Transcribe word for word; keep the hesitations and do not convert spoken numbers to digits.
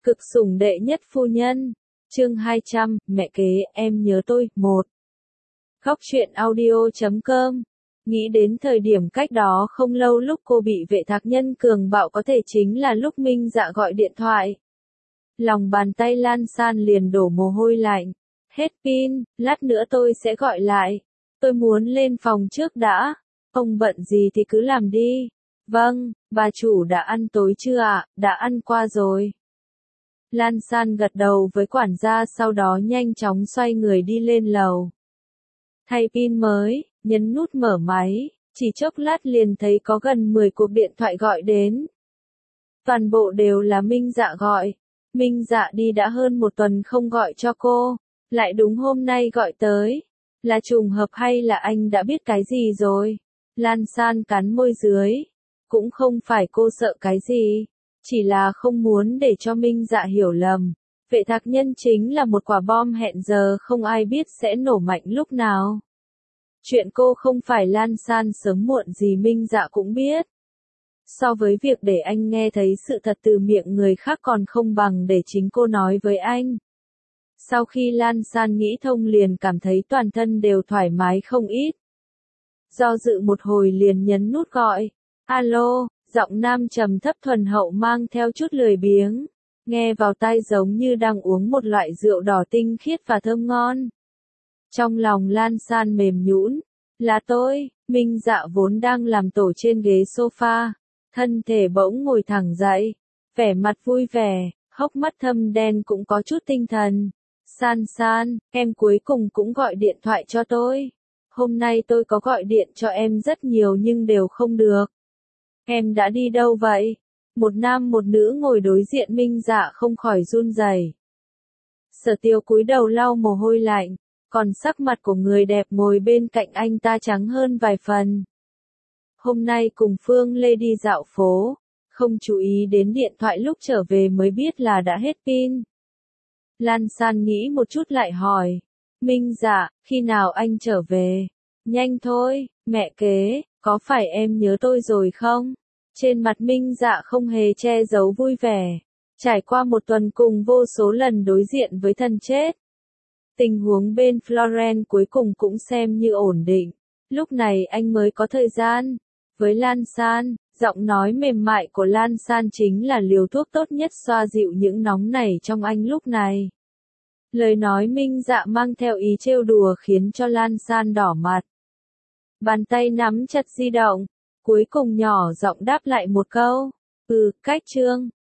Cực sủng đệ nhất phu nhân. Chương hai trăm, mẹ kế, em nhớ tôi. Một. Góc truyện audio chấm com. Nghĩ đến thời điểm cách đó không lâu lúc cô bị vệ thạc nhân cường bạo có thể chính là lúc Minh Dạ gọi điện thoại. Lòng bàn tay Lan San liền đổ mồ hôi lạnh. Hết pin, lát nữa tôi sẽ gọi lại. Tôi muốn lên phòng trước đã. Ông bận gì thì cứ làm đi. Vâng, bà chủ đã ăn tối chưa ạ? Đã ăn qua rồi. Lan San gật đầu với quản gia sau đó nhanh chóng xoay người đi lên lầu. Thay pin mới, nhấn nút mở máy, chỉ chốc lát liền thấy có gần mười cuộc điện thoại gọi đến. Toàn bộ đều là Minh Dạ gọi. Minh Dạ đi đã hơn một tuần không gọi cho cô, lại đúng hôm nay gọi tới. Là trùng hợp hay là anh đã biết cái gì rồi? Lan San cắn môi dưới. Cũng không phải cô sợ cái gì. Chỉ là không muốn để cho Minh Dạ hiểu lầm. Vệ thạc nhân chính là một quả bom hẹn giờ không ai biết sẽ nổ mạnh lúc nào. Chuyện cô không phải Lan San sớm muộn gì Minh Dạ cũng biết. So với việc để anh nghe thấy sự thật từ miệng người khác còn không bằng để chính cô nói với anh. Sau khi Lan San nghĩ thông liền cảm thấy toàn thân đều thoải mái không ít. Do dự một hồi liền nhấn nút gọi. Alo, giọng nam trầm thấp thuần hậu mang theo chút lười biếng. Nghe vào tai giống như đang uống một loại rượu đỏ tinh khiết và thơm ngon. Trong lòng Lan San mềm nhũn. Là tôi. Minh Dạ vốn đang làm tổ trên ghế sofa. Thân thể bỗng ngồi thẳng dậy. Vẻ mặt vui vẻ, hốc mắt thâm đen cũng có chút tinh thần. San San, em cuối cùng cũng gọi điện thoại cho tôi. Hôm nay tôi có gọi điện cho em rất nhiều nhưng đều không được. Em đã đi đâu vậy? Một nam một nữ ngồi đối diện Minh Dạ không khỏi run rẩy. Sở Tiêu cúi đầu lau mồ hôi lạnh, còn sắc mặt của người đẹp ngồi bên cạnh anh ta trắng hơn vài phần. Hôm nay cùng Phương Lê đi dạo phố, không chú ý đến điện thoại lúc trở về mới biết là đã hết pin. Lan San nghĩ một chút lại hỏi. Minh Dạ, khi nào anh trở về? Nhanh thôi, mẹ kế, có phải em nhớ tôi rồi không? Trên mặt Minh Dạ không hề che giấu vui vẻ. Trải qua một tuần cùng vô số lần đối diện với thần chết. Tình huống bên Florence cuối cùng cũng xem như ổn định. Lúc này anh mới có thời gian. Với Lan San, giọng nói mềm mại của Lan San chính là liều thuốc tốt nhất xoa dịu những nóng nảy trong anh lúc này. Lời nói Minh Dạ mang theo ý trêu đùa khiến cho Lan San đỏ mặt. Bàn tay nắm chặt di động, cuối cùng nhỏ giọng đáp lại một câu. Ừ, cách trương,